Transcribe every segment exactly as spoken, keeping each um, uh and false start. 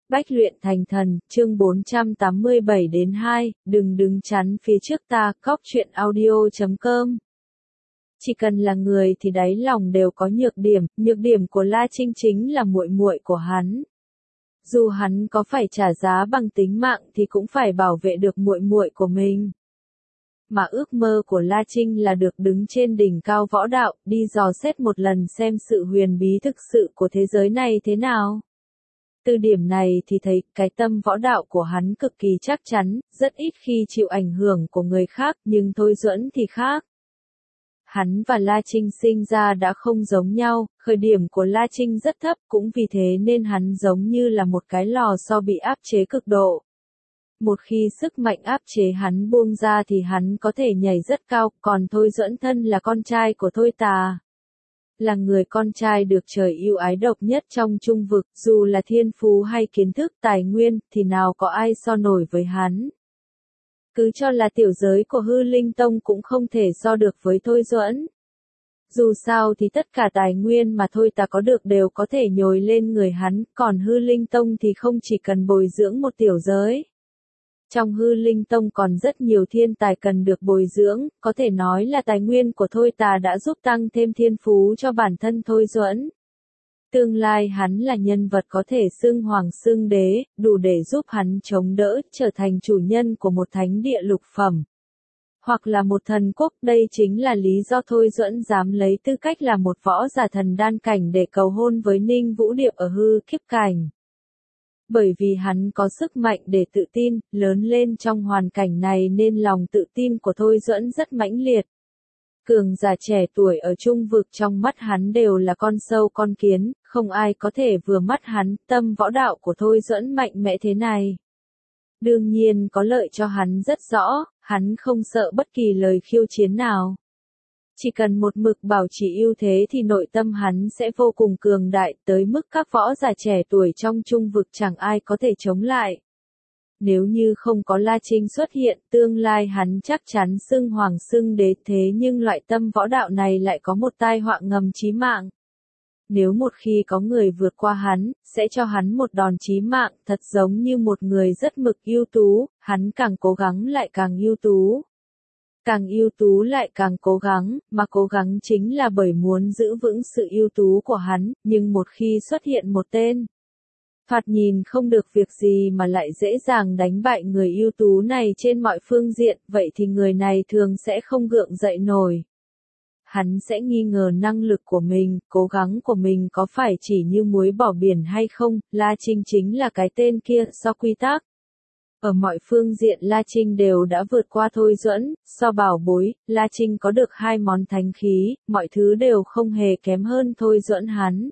Bách luyện thành thần, chương bốn trăm tám mươi bảy đến hai, đừng đứng chắn phía trước ta, cóc truyện audio chấm com. Chỉ cần là người thì đáy lòng đều có nhược điểm, nhược điểm của La Trinh chính là muội muội của hắn. Dù hắn có phải trả giá bằng tính mạng thì cũng phải bảo vệ được muội muội của mình. Mà ước mơ của La Trinh là được đứng trên đỉnh cao võ đạo, đi dò xét một lần xem sự huyền bí thực sự của thế giới này thế nào. Từ điểm này thì thấy cái tâm võ đạo của hắn cực kỳ chắc chắn, rất ít khi chịu ảnh hưởng của người khác, nhưng Thôi Duẫn thì khác. Hắn và La Trinh sinh ra đã không giống nhau, khởi điểm của La Trinh rất thấp, cũng vì thế nên hắn giống như là một cái lò xo bị áp chế cực độ. Một khi sức mạnh áp chế hắn buông ra thì hắn có thể nhảy rất cao, còn Thôi Duẫn thân là con trai của Thôi Tà. Là người con trai được trời yêu ái độc nhất trong trung vực, dù là thiên phú hay kiến thức tài nguyên, thì nào có ai so nổi với hắn. Cứ cho là tiểu giới của Hư Linh Tông cũng không thể so được với Thôi Duẫn. Dù sao thì tất cả tài nguyên mà Thôi Tà có được đều có thể nhồi lên người hắn, còn Hư Linh Tông thì không chỉ cần bồi dưỡng một tiểu giới. Trong Hư Linh Tông còn rất nhiều thiên tài cần được bồi dưỡng, có thể nói là tài nguyên của Thôi Tà đã giúp tăng thêm thiên phú cho bản thân Thôi Duẫn. Tương lai hắn là nhân vật có thể xưng hoàng xưng đế, đủ để giúp hắn chống đỡ, trở thành chủ nhân của một thánh địa lục phẩm. Hoặc là một thần quốc, đây chính là lý do Thôi Duẫn dám lấy tư cách là một võ giả thần đan cảnh để cầu hôn với Ninh Vũ Điệp ở hư kiếp cảnh. Bởi vì hắn có sức mạnh để tự tin, lớn lên trong hoàn cảnh này nên lòng tự tin của Thôi Duẫn rất mãnh liệt. Cường giả trẻ tuổi ở trung vực trong mắt hắn đều là con sâu con kiến, không ai có thể vừa mắt hắn, tâm võ đạo của Thôi Duẫn mạnh mẽ thế này. Đương nhiên có lợi cho hắn rất rõ, hắn không sợ bất kỳ lời khiêu chiến nào. Chỉ cần một mực bảo trì ưu thế thì nội tâm hắn sẽ vô cùng cường đại, tới mức các võ giả trẻ tuổi trong trung vực chẳng ai có thể chống lại. Nếu như không có La Trinh xuất hiện, tương lai hắn chắc chắn xưng hoàng xưng đế, thế nhưng loại tâm võ đạo này lại có một tai họa ngầm chí mạng. Nếu một khi có người vượt qua hắn, sẽ cho hắn một đòn chí mạng, thật giống như một người rất mực ưu tú, hắn càng cố gắng lại càng ưu tú. Càng ưu tú lại càng cố gắng, mà cố gắng chính là bởi muốn giữ vững sự ưu tú của hắn, nhưng một khi xuất hiện một tên thoạt nhìn không được việc gì mà lại dễ dàng đánh bại người ưu tú này trên mọi phương diện, vậy thì người này thường sẽ không gượng dậy nổi. Hắn sẽ nghi ngờ năng lực của mình, cố gắng của mình có phải chỉ như muối bỏ biển hay không, La Trinh chính là cái tên kia, so quy tắc. Ở mọi phương diện La Trinh đều đã vượt qua Thôi Duẫn, so bảo bối, La Trinh có được hai món thánh khí, mọi thứ đều không hề kém hơn Thôi Duẫn hắn.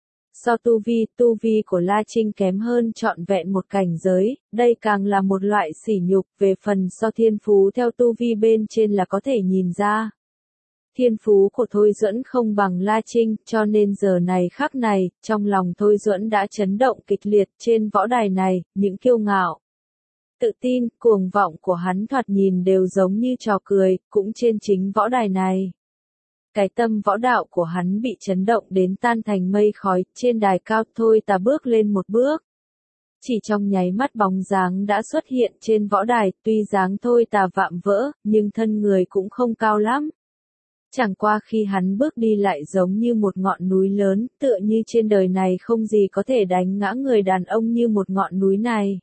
So tu vi, tu vi của La Trinh kém hơn trọn vẹn một cảnh giới, đây càng là một loại sỉ nhục, về phần so thiên phú theo tu vi bên trên là có thể nhìn ra. Thiên phú của Thôi Duẫn không bằng La Trinh, cho nên giờ này khắc này, trong lòng Thôi Duẫn đã chấn động kịch liệt trên võ đài này, những kiêu ngạo, tự tin, cuồng vọng của hắn thoạt nhìn đều giống như trò cười, cũng trên chính võ đài này. Cái tâm võ đạo của hắn bị chấn động đến tan thành mây khói, trên đài cao Thôi Tà bước lên một bước. Chỉ trong nháy mắt bóng dáng đã xuất hiện trên võ đài, tuy dáng Thôi Tà vạm vỡ, nhưng thân người cũng không cao lắm. Chẳng qua khi hắn bước đi lại giống như một ngọn núi lớn, tựa như trên đời này không gì có thể đánh ngã người đàn ông như một ngọn núi này.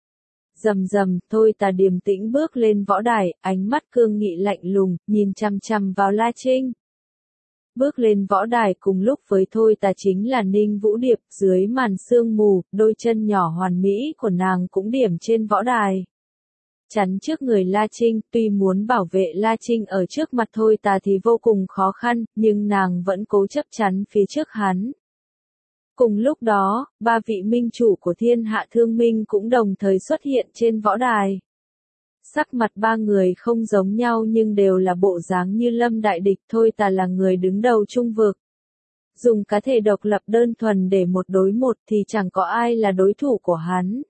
Rầm rầm, Thôi Tà điềm tĩnh bước lên võ đài, ánh mắt cương nghị lạnh lùng, nhìn chằm chằm vào La Trinh. Bước lên võ đài cùng lúc với Thôi Tà chính là Ninh Vũ Điệp, dưới màn sương mù, đôi chân nhỏ hoàn mỹ của nàng cũng điểm trên võ đài. Chắn trước người La Trinh, tuy muốn bảo vệ La Trinh ở trước mặt Thôi Tà thì vô cùng khó khăn, nhưng nàng vẫn cố chấp chắn phía trước hắn. Cùng lúc đó, ba vị minh chủ của Thiên Hạ Thương Minh cũng đồng thời xuất hiện trên võ đài. Sắc mặt ba người không giống nhau nhưng đều là bộ dáng như lâm đại địch. Thôi Tà là người đứng đầu trung vực. Dùng cá thể độc lập đơn thuần để một đối một thì chẳng có ai là đối thủ của hắn.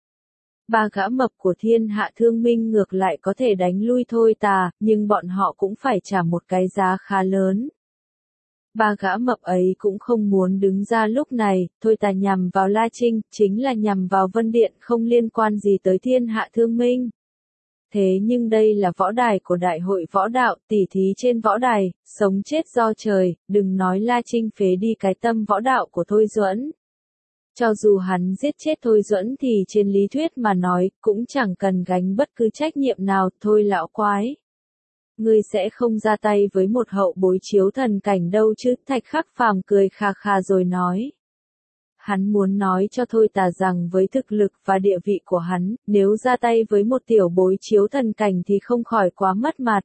Ba gã mập của Thiên Hạ Thương Minh ngược lại có thể đánh lui Thôi Tà, nhưng bọn họ cũng phải trả một cái giá khá lớn. Ba gã mập ấy cũng không muốn đứng ra lúc này, thôi ta nhằm vào La Trinh, chính là nhằm vào Vân Điện, không liên quan gì tới thiên hạ thương minh. Thế nhưng đây là võ đài của đại hội võ đạo, tỉ thí trên võ đài, sống chết do trời, đừng nói La Trinh phế đi cái tâm võ đạo của Thôi Duẫn. Cho dù hắn giết chết Thôi Duẫn thì trên lý thuyết mà nói, cũng chẳng cần gánh bất cứ trách nhiệm nào, thôi lão quái. Ngươi sẽ không ra tay với một hậu bối chiếu thần cảnh đâu chứ, Thạch Khắc Phàm cười khà khà rồi nói. Hắn muốn nói cho Thôi Tà rằng với thực lực và địa vị của hắn, nếu ra tay với một tiểu bối chiếu thần cảnh thì không khỏi quá mất mặt.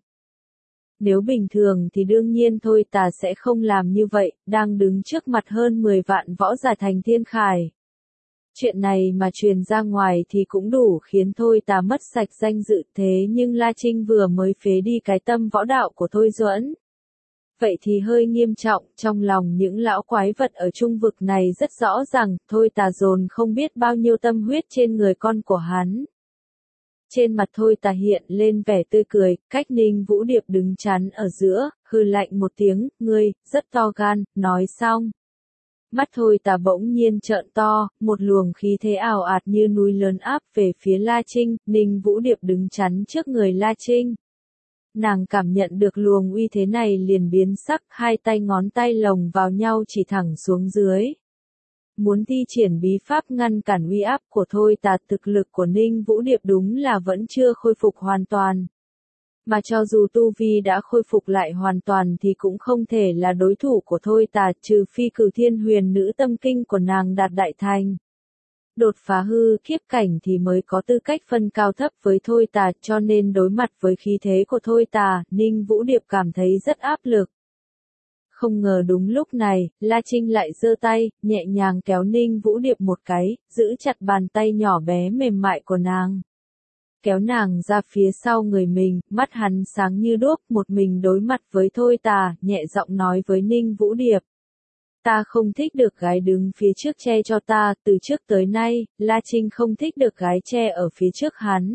Nếu bình thường thì đương nhiên Thôi Tà sẽ không làm như vậy, đang đứng trước mặt hơn mười vạn võ giả thành thiên khải. Chuyện này mà truyền ra ngoài thì cũng đủ khiến Thôi Tà mất sạch danh dự, thế nhưng La Trinh vừa mới phế đi cái tâm võ đạo của Thôi Duẫn. Vậy thì hơi nghiêm trọng, trong lòng những lão quái vật ở trung vực này rất rõ rằng, Thôi Tà dồn không biết bao nhiêu tâm huyết trên người con của hắn. Trên mặt Thôi Tà hiện lên vẻ tươi cười, cách Ninh Vũ Điệp đứng chắn ở giữa, hừ lạnh một tiếng, ngươi, rất to gan, nói xong. Mắt Thôi Tà bỗng nhiên trợn to, một luồng khí thế ảo ạt như núi lớn áp về phía La Trinh, Ninh Vũ Điệp đứng chắn trước người La Trinh. Nàng cảm nhận được luồng uy thế này liền biến sắc, hai tay ngón tay lồng vào nhau chỉ thẳng xuống dưới. Muốn thi triển bí pháp ngăn cản uy áp của Thôi Tà, thực lực của Ninh Vũ Điệp đúng là vẫn chưa khôi phục hoàn toàn. Mà cho dù tu vi đã khôi phục lại hoàn toàn thì cũng không thể là đối thủ của Thôi Tà, trừ phi Cửu Thiên Huyền Nữ tâm kinh của nàng đạt đại thành. Đột phá hư kiếp cảnh thì mới có tư cách phân cao thấp với Thôi Tà, cho nên đối mặt với khí thế của Thôi Tà, Ninh Vũ Điệp cảm thấy rất áp lực. Không ngờ đúng lúc này, La Trinh lại giơ tay, nhẹ nhàng kéo Ninh Vũ Điệp một cái, giữ chặt bàn tay nhỏ bé mềm mại của nàng. Kéo nàng ra phía sau người mình, mắt hắn sáng như đuốc, một mình đối mặt với Thôi Tà, nhẹ giọng nói với Ninh Vũ Điệp. Ta không thích được gái đứng phía trước che cho ta, từ trước tới nay, La Trinh không thích được gái che ở phía trước hắn.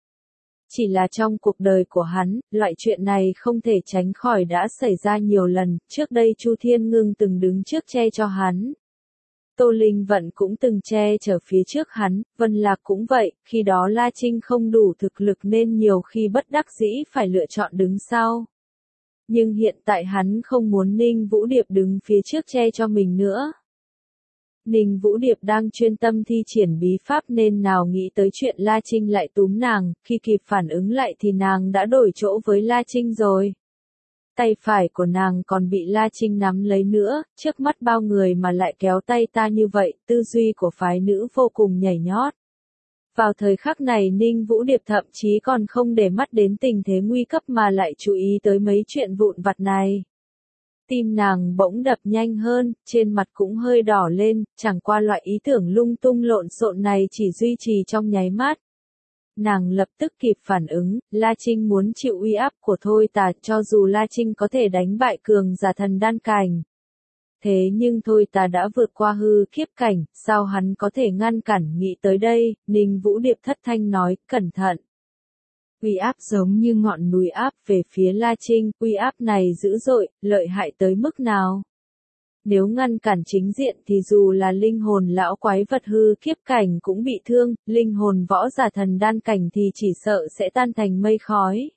Chỉ là trong cuộc đời của hắn, loại chuyện này không thể tránh khỏi đã xảy ra nhiều lần, trước đây Chu Thiên Ngưng từng đứng trước che cho hắn. Tô Linh Vận cũng từng che chở phía trước hắn, Vân Lạc cũng vậy, khi đó La Trinh không đủ thực lực nên nhiều khi bất đắc dĩ phải lựa chọn đứng sau. Nhưng hiện tại hắn không muốn Ninh Vũ Điệp đứng phía trước che cho mình nữa. Ninh Vũ Điệp đang chuyên tâm thi triển bí pháp nên nào nghĩ tới chuyện La Trinh lại túm nàng, khi kịp phản ứng lại thì nàng đã đổi chỗ với La Trinh rồi. Tay phải của nàng còn bị La Trinh nắm lấy nữa, trước mắt bao người mà lại kéo tay ta như vậy, tư duy của phái nữ vô cùng nhảy nhót. Vào thời khắc này Ninh Vũ Điệp thậm chí còn không để mắt đến tình thế nguy cấp mà lại chú ý tới mấy chuyện vụn vặt này. Tim nàng bỗng đập nhanh hơn, trên mặt cũng hơi đỏ lên, chẳng qua loại ý tưởng lung tung lộn xộn này chỉ duy trì trong nháy mắt. Nàng lập tức kịp phản ứng, La Trinh muốn chịu uy áp của Thôi Tà, cho dù La Trinh có thể đánh bại cường giả thần đan cảnh. Thế nhưng Thôi Tà đã vượt qua hư kiếp cảnh, sao hắn có thể ngăn cản? Nghĩ tới đây, Ninh Vũ Điệp thất thanh nói, cẩn thận. Uy áp giống như ngọn núi áp về phía La Trinh, uy áp này dữ dội, lợi hại tới mức nào? Nếu ngăn cản chính diện thì dù là linh hồn lão quái vật hư kiếp cảnh cũng bị thương, linh hồn võ giả thần đan cảnh thì chỉ sợ sẽ tan thành mây khói.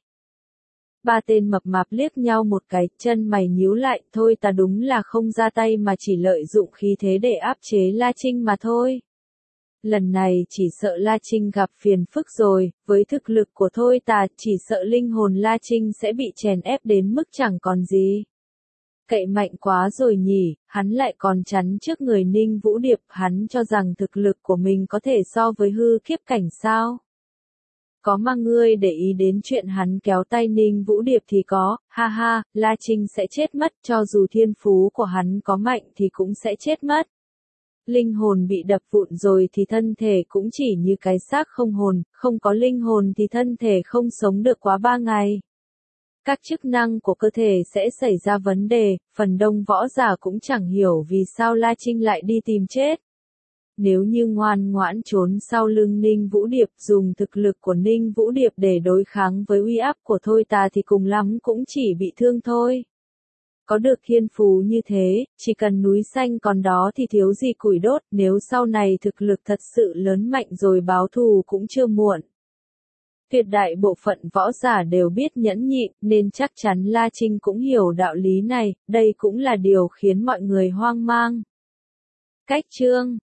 Ba tên mập mạp liếc nhau một cái, chân mày nhíu lại, Thôi Ta đúng là không ra tay mà chỉ lợi dụng khí thế để áp chế La Trinh mà thôi. Lần này chỉ sợ La Trinh gặp phiền phức rồi, với thực lực của Thôi Ta chỉ sợ linh hồn La Trinh sẽ bị chèn ép đến mức chẳng còn gì. Cậy mạnh quá rồi nhỉ, hắn lại còn chắn trước người Ninh Vũ Điệp, hắn cho rằng thực lực của mình có thể so với hư kiếp cảnh sao? Có mà ngươi để ý đến chuyện hắn kéo tay Ninh Vũ Điệp thì có, ha ha, La Trinh sẽ chết mất, cho dù thiên phú của hắn có mạnh thì cũng sẽ chết mất. Linh hồn bị đập vụn rồi thì thân thể cũng chỉ như cái xác không hồn, không có linh hồn thì thân thể không sống được quá ba ngày. Các chức năng của cơ thể sẽ xảy ra vấn đề, phần đông võ giả cũng chẳng hiểu vì sao La Trinh lại đi tìm chết. Nếu như ngoan ngoãn trốn sau lưng Ninh Vũ Điệp, dùng thực lực của Ninh Vũ Điệp để đối kháng với uy áp của Thôi Ta thì cùng lắm cũng chỉ bị thương thôi. có được thiên phú như thế, chỉ cần núi xanh còn đó thì thiếu gì củi đốt, nếu sau này thực lực thật sự lớn mạnh rồi báo thù cũng chưa muộn. Tuyệt đại bộ phận võ giả đều biết nhẫn nhịn, nên chắc chắn La Trinh cũng hiểu đạo lý này, đây cũng là điều khiến mọi người hoang mang. Cách chương